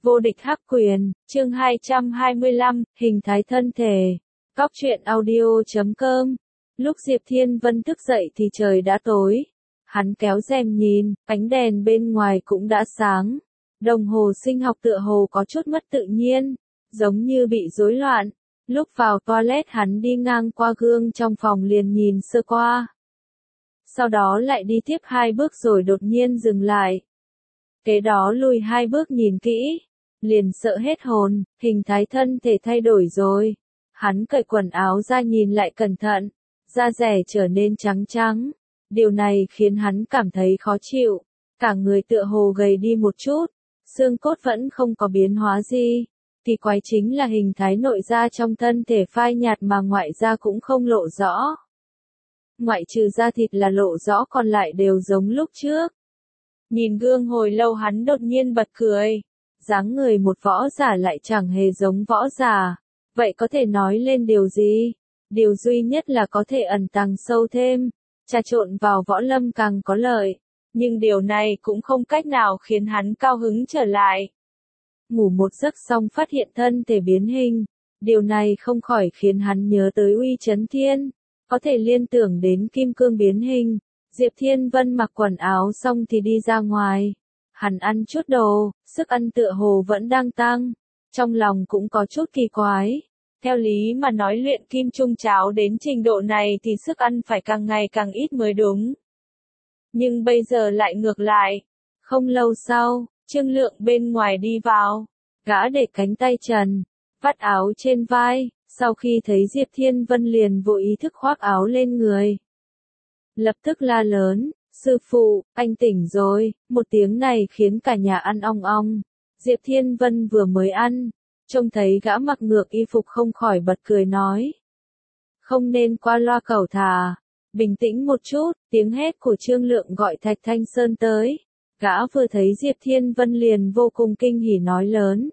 Vô địch hắc quyền, chương 225, hình thái thân thể. Cóc truyện audio.com. Lúc Diệp Thiên Vân thức dậy thì trời đã tối. Hắn kéo rèm nhìn, ánh đèn bên ngoài cũng đã sáng. Đồng hồ sinh học tựa hồ có chút mất tự nhiên, giống như bị rối loạn. Lúc vào toilet hắn đi ngang qua gương trong phòng liền nhìn sơ qua. Sau đó lại đi tiếp 2 bước rồi đột nhiên dừng lại. Kế đó lùi 2 bước nhìn kỹ, liền sợ hết hồn, hình thái thân thể thay đổi rồi. Hắn cởi quần áo ra nhìn lại cẩn thận, da rẻ trở nên trắng trắng. Điều này khiến hắn cảm thấy khó chịu, cả người tựa hồ gầy đi một chút, xương cốt vẫn không có biến hóa gì. Kỳ quái chính là hình thái nội da trong thân thể phai nhạt mà ngoại da cũng không lộ rõ. Ngoại trừ da thịt là lộ rõ còn lại đều giống lúc trước. Nhìn gương hồi lâu hắn đột nhiên bật cười. Dáng người một võ giả lại chẳng hề giống võ giả. Vậy có thể nói lên điều gì? Điều duy nhất là có thể ẩn tàng sâu thêm. Trà trộn vào võ lâm càng có lợi. Nhưng điều này cũng không cách nào khiến hắn cao hứng trở lại. Ngủ một giấc xong phát hiện thân thể biến hình. Điều này không khỏi khiến hắn nhớ tới Uy Chấn Thiên. Có thể liên tưởng đến kim cương biến hình. Diệp Thiên Vân mặc quần áo xong thì đi ra ngoài. Hắn ăn chút đồ, sức ăn tựa hồ vẫn đang tăng. Trong lòng cũng có chút kỳ quái. Theo lý mà nói luyện kim trung cháo đến trình độ này thì sức ăn phải càng ngày càng ít mới đúng. Nhưng bây giờ lại ngược lại. Không lâu sau, Trương Lượng bên ngoài đi vào. Gã để cánh tay trần, vắt áo trên vai. Sau khi thấy Diệp Thiên Vân liền vô ý thức khoác áo lên người. Lập tức la lớn, sư phụ, anh tỉnh rồi. Một tiếng này khiến cả nhà ăn ong ong. Diệp Thiên Vân vừa mới ăn, trông thấy gã mặc ngược y phục không khỏi bật cười nói. Không nên qua loa cẩu thả, bình tĩnh một chút. Tiếng hét của Trương Lượng gọi Thạch Thanh Sơn tới. Gã vừa thấy Diệp Thiên Vân liền vô cùng kinh hỉ nói lớn.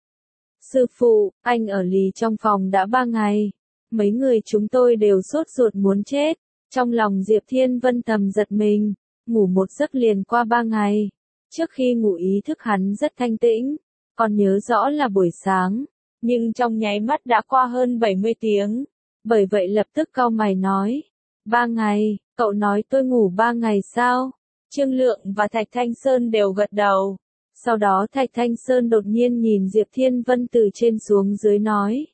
Sư phụ, anh ở lì trong phòng đã 3 ngày. Mấy người chúng tôi đều sốt ruột muốn chết. Trong lòng Diệp Thiên Vân thầm giật mình, ngủ một giấc liền qua 3 ngày. Trước khi ngủ ý thức hắn rất thanh tĩnh, còn nhớ rõ là buổi sáng, nhưng trong nháy mắt đã qua hơn 70 tiếng. Bởi vậy lập tức cau mày nói, 3 ngày, cậu nói tôi ngủ 3 ngày sao? Trương Lượng và Thạch Thanh Sơn đều gật đầu. Sau đó Thạch Thanh Sơn đột nhiên nhìn Diệp Thiên Vân từ trên xuống dưới nói.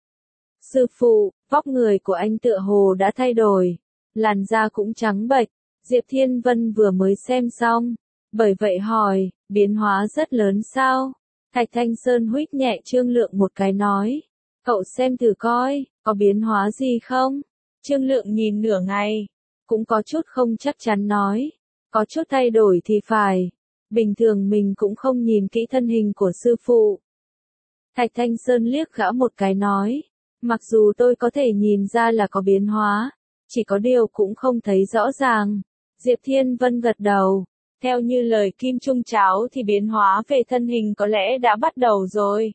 Sư phụ, vóc người của anh tựa hồ đã thay đổi. Làn da cũng trắng bệch, Diệp Thiên Vân vừa mới xem xong, bởi vậy hỏi, biến hóa rất lớn sao? Thạch Thanh Sơn huých nhẹ Trương Lượng một cái nói, cậu xem thử coi, có biến hóa gì không? Trương Lượng nhìn nửa ngày, cũng có chút không chắc chắn nói, có chút thay đổi thì phải, bình thường mình cũng không nhìn kỹ thân hình của sư phụ. Thạch Thanh Sơn liếc gã một cái nói, mặc dù tôi có thể nhìn ra là có biến hóa, chỉ có điều cũng không thấy rõ ràng. Diệp Thiên Vân gật đầu. Theo như lời Kim Trung Cháo thì biến hóa về thân hình có lẽ đã bắt đầu rồi.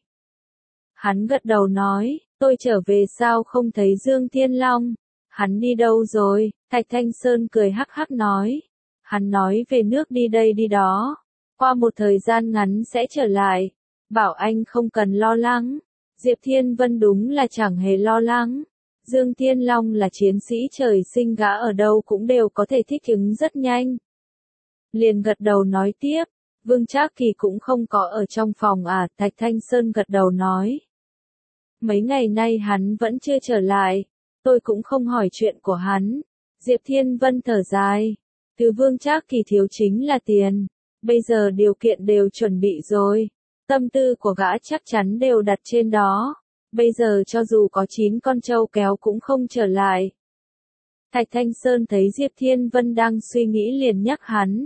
Hắn gật đầu nói, tôi trở về sao không thấy Dương Thiên Long? Hắn đi đâu rồi? Thạch Thanh Sơn cười hắc hắc nói. Hắn nói về nước đi đây đi đó. Qua một thời gian ngắn sẽ trở lại. Bảo anh không cần lo lắng. Diệp Thiên Vân đúng là chẳng hề lo lắng. Dương Thiên Long là chiến sĩ trời sinh, gã ở đâu cũng đều có thể thích ứng rất nhanh. Liền gật đầu nói tiếp, Vương Trác Kỳ cũng không có ở trong phòng à? Thạch Thanh Sơn gật đầu nói. Mấy ngày nay hắn vẫn chưa trở lại, tôi cũng không hỏi chuyện của hắn. Diệp Thiên Vân thở dài, thứ Vương Trác Kỳ thiếu chính là tiền, bây giờ điều kiện đều chuẩn bị rồi, tâm tư của gã chắc chắn đều đặt trên đó. Bây giờ cho dù có 9 con trâu kéo cũng không trở lại. Thạch Thanh Sơn thấy Diệp Thiên Vân đang suy nghĩ liền nhắc hắn.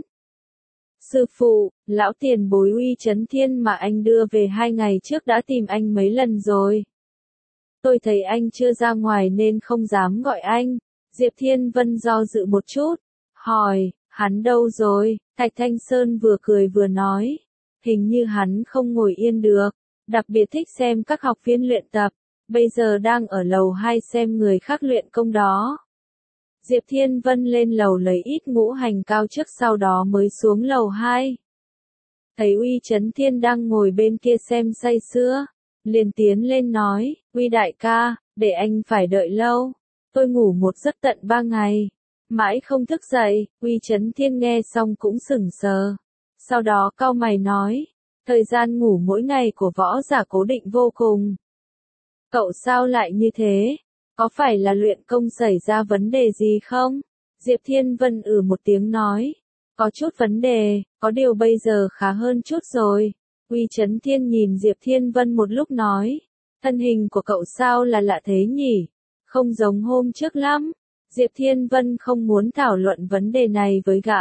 Sư phụ, lão tiền bối Uy Chấn Thiên mà anh đưa về 2 ngày trước đã tìm anh mấy lần rồi. Tôi thấy anh chưa ra ngoài nên không dám gọi anh. Diệp Thiên Vân do dự một chút, hỏi, hắn đâu rồi? Thạch Thanh Sơn vừa cười vừa nói, hình như hắn không ngồi yên được. Đặc biệt thích xem các học viên luyện tập, bây giờ đang ở lầu 2 xem người khác luyện công đó. Diệp Thiên Vân lên lầu lấy ít ngũ hành cao trước sau đó mới xuống lầu 2. thấy Uy Chấn Thiên đang ngồi bên kia xem say sưa, liền tiến lên nói, Uy đại ca, để anh phải đợi lâu, tôi ngủ một giấc tận 3 ngày, mãi không thức dậy. Uy Chấn Thiên nghe xong cũng sững sờ, sau đó cau mày nói, thời gian ngủ mỗi ngày của võ giả cố định vô cùng. Cậu sao lại như thế? Có phải là luyện công xảy ra vấn đề gì không? Diệp Thiên Vân một tiếng nói, có chút vấn đề, có điều bây giờ khá hơn chút rồi. Uy Chấn Thiên nhìn Diệp Thiên Vân một lúc nói, thân hình của cậu sao là lạ thế nhỉ? Không giống hôm trước lắm. Diệp Thiên Vân không muốn thảo luận vấn đề này với gã.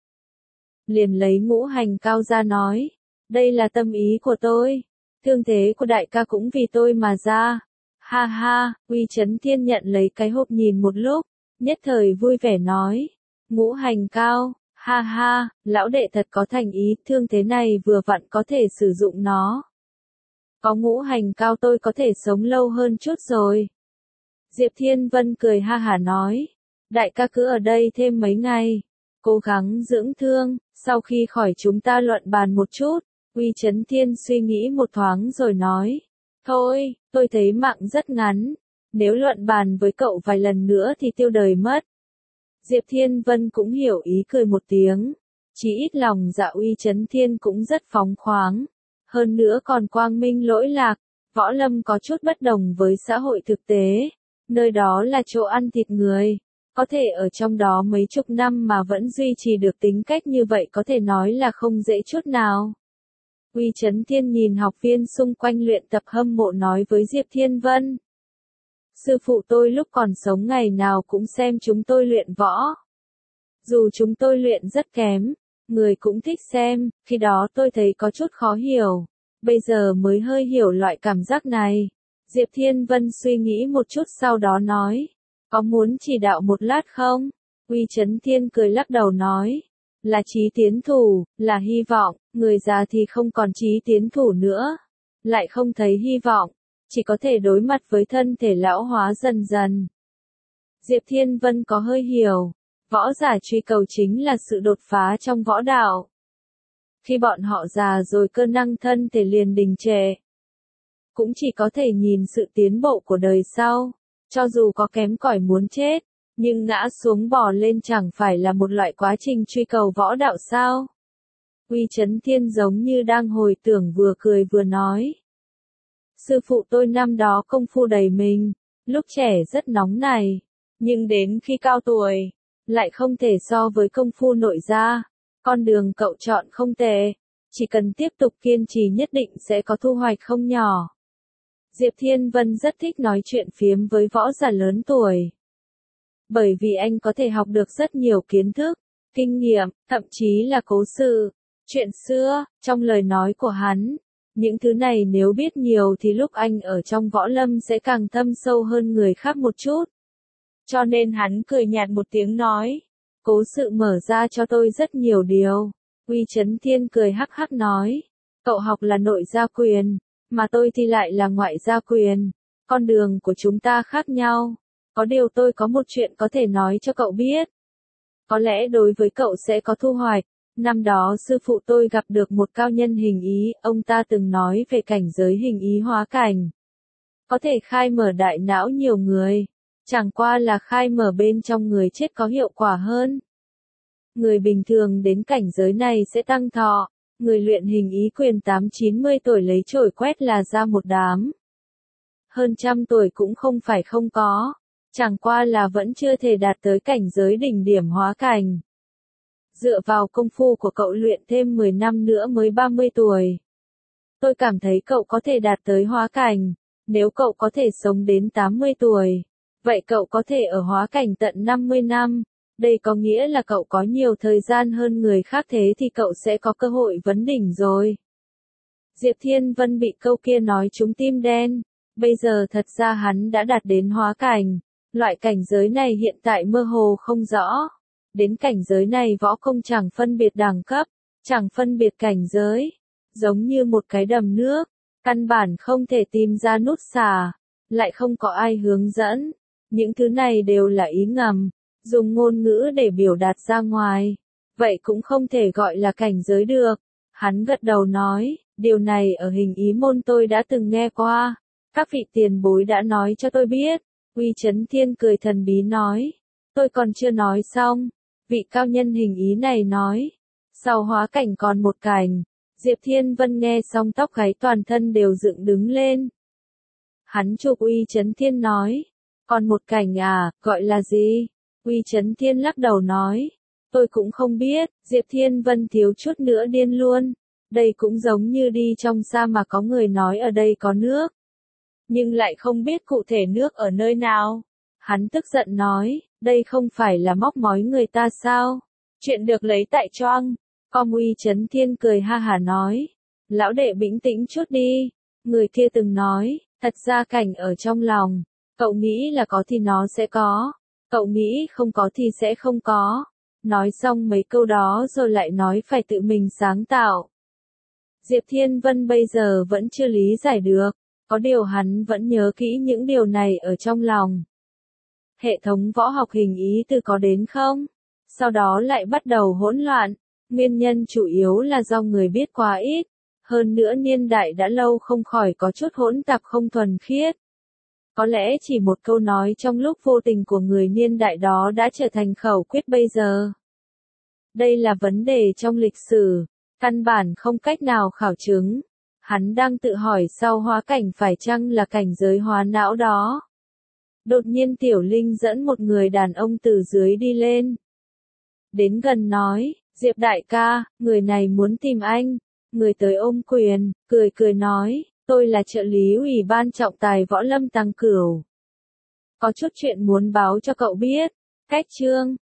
Liền lấy ngũ hành cao ra nói, đây là tâm ý của tôi, thương thế của đại ca cũng vì tôi mà ra. Ha ha, Uy Chấn Thiên nhận lấy cái hộp nhìn một lúc, nhất thời vui vẻ nói, ngũ hành cao, ha ha, lão đệ thật có thành ý, thương thế này vừa vặn có thể sử dụng nó. Có ngũ hành cao tôi có thể sống lâu hơn chút rồi. Diệp Thiên Vân cười ha hả nói, đại ca cứ ở đây thêm mấy ngày, cố gắng dưỡng thương, sau khi khỏi chúng ta luận bàn một chút. Uy Chấn Thiên suy nghĩ một thoáng rồi nói, thôi, tôi thấy mạng rất ngắn, nếu luận bàn với cậu vài lần nữa thì tiêu đời mất. Diệp Thiên Vân cũng hiểu ý cười một tiếng, chỉ ít lòng dạ Uy Chấn Thiên cũng rất phóng khoáng, hơn nữa còn quang minh lỗi lạc, võ lâm có chút bất đồng với xã hội thực tế, nơi đó là chỗ ăn thịt người, có thể ở trong đó mấy chục năm mà vẫn duy trì được tính cách như vậy có thể nói là không dễ chút nào. Uy Chấn Thiên nhìn học viên xung quanh luyện tập hâm mộ nói với Diệp Thiên Vân. Sư phụ tôi lúc còn sống ngày nào cũng xem chúng tôi luyện võ. Dù chúng tôi luyện rất kém, người cũng thích xem, khi đó tôi thấy có chút khó hiểu. Bây giờ mới hơi hiểu loại cảm giác này. Diệp Thiên Vân suy nghĩ một chút sau đó nói. Có muốn chỉ đạo một lát không? Uy Chấn Thiên cười lắc đầu nói. Là chí tiến thủ, là hy vọng, người già thì không còn chí tiến thủ nữa. Lại không thấy hy vọng, chỉ có thể đối mặt với thân thể lão hóa dần dần. Diệp Thiên Vân có hơi hiểu, võ giả truy cầu chính là sự đột phá trong võ đạo. Khi bọn họ già rồi cơ năng thân thể liền đình trệ. Cũng chỉ có thể nhìn sự tiến bộ của đời sau, cho dù có kém cỏi muốn chết. Nhưng ngã xuống bò lên chẳng phải là một loại quá trình truy cầu võ đạo sao? Uy Chấn Thiên giống như đang hồi tưởng vừa cười vừa nói. Sư phụ tôi năm đó công phu đầy mình, lúc trẻ rất nóng này, nhưng đến khi cao tuổi, lại không thể so với công phu nội gia. Con đường cậu chọn không tệ, chỉ cần tiếp tục kiên trì nhất định sẽ có thu hoạch không nhỏ. Diệp Thiên Vân rất thích nói chuyện phiếm với võ giả lớn tuổi. Bởi vì anh có thể học được rất nhiều kiến thức, kinh nghiệm, thậm chí là cố sự, chuyện xưa, trong lời nói của hắn. Những thứ này nếu biết nhiều thì lúc anh ở trong võ lâm sẽ càng thâm sâu hơn người khác một chút. Cho nên hắn cười nhạt một tiếng nói, cố sự mở ra cho tôi rất nhiều điều. Uy Chấn Thiên cười hắc hắc nói, cậu học là nội gia quyền, mà tôi thì lại là ngoại gia quyền. Con đường của chúng ta khác nhau. Có điều tôi có một chuyện có thể nói cho cậu biết. Có lẽ đối với cậu sẽ có thu hoạch. Năm đó sư phụ tôi gặp được một cao nhân hình ý, ông ta từng nói về cảnh giới hình ý hóa cảnh. Có thể khai mở đại não nhiều người. Chẳng qua là khai mở bên trong người chết có hiệu quả hơn. Người bình thường đến cảnh giới này sẽ tăng thọ. Người luyện hình ý quyền 8-90 tuổi lấy chổi quét là ra một đám. Hơn 100 tuổi cũng không phải không có. Chẳng qua là vẫn chưa thể đạt tới cảnh giới đỉnh điểm hóa cảnh. Dựa vào công phu của cậu luyện thêm 10 năm nữa mới 30 tuổi. Tôi cảm thấy cậu có thể đạt tới hóa cảnh. Nếu cậu có thể sống đến 80 tuổi, vậy cậu có thể ở hóa cảnh tận 50 năm. Đây có nghĩa là cậu có nhiều thời gian hơn người khác, thế thì cậu sẽ có cơ hội vấn đỉnh rồi. Diệp Thiên Vân bị câu kia nói trúng tim đen. Bây giờ thật ra hắn đã đạt đến hóa cảnh. Loại cảnh giới này hiện tại mơ hồ không rõ. Đến cảnh giới này võ công chẳng phân biệt đẳng cấp, chẳng phân biệt cảnh giới. Giống như một cái đầm nước, căn bản không thể tìm ra nút xả, lại không có ai hướng dẫn. Những thứ này đều là ý ngầm, dùng ngôn ngữ để biểu đạt ra ngoài. Vậy cũng không thể gọi là cảnh giới được. Hắn gật đầu nói, điều này ở hình ý môn tôi đã từng nghe qua. Các vị tiền bối đã nói cho tôi biết. Uy Chấn Thiên cười thần bí nói, tôi còn chưa nói xong. Vị cao nhân hình ý này nói, sau hóa cảnh còn một cảnh. Diệp Thiên Vân nghe xong tóc gáy toàn thân đều dựng đứng lên. Hắn chụp Uy Chấn Thiên nói, còn một cảnh à, gọi là gì? Uy Chấn Thiên lắc đầu nói, tôi cũng không biết. Diệp Thiên Vân thiếu chút nữa điên luôn. Đây cũng giống như đi trong sa mạc có người nói ở đây có nước, nhưng lại không biết cụ thể nước ở nơi nào. Hắn tức giận nói, đây không phải là móc mói người ta sao? Chuyện được lấy tại choang. Uy Chấn Thiên cười ha hả nói, lão đệ bình tĩnh chút đi. Người kia từng nói, thật ra cảnh ở trong lòng. Cậu nghĩ là có thì nó sẽ có. Cậu nghĩ không có thì sẽ không có. Nói xong mấy câu đó rồi lại nói phải tự mình sáng tạo. Diệp Thiên Vân bây giờ vẫn chưa lý giải được. Có điều hắn vẫn nhớ kỹ những điều này ở trong lòng. Hệ thống võ học hình ý từ có đến không? Sau đó lại bắt đầu hỗn loạn. Nguyên nhân chủ yếu là do người biết quá ít. Hơn nữa niên đại đã lâu không khỏi có chút hỗn tạp không thuần khiết. Có lẽ chỉ một câu nói trong lúc vô tình của người niên đại đó đã trở thành khẩu quyết bây giờ. Đây là vấn đề trong lịch sử, căn bản không cách nào khảo chứng. Hắn đang tự hỏi sau hóa cảnh phải chăng là cảnh giới hóa não đó. Đột nhiên Tiểu Linh dẫn một người đàn ông từ dưới đi lên. Đến gần nói, Diệp đại ca, người này muốn tìm anh. Người tới ôm quyền, cười nói, tôi là trợ lý ủy ban trọng tài võ lâm Tăng Cửu. Có chút chuyện muốn báo cho cậu biết. Cách chương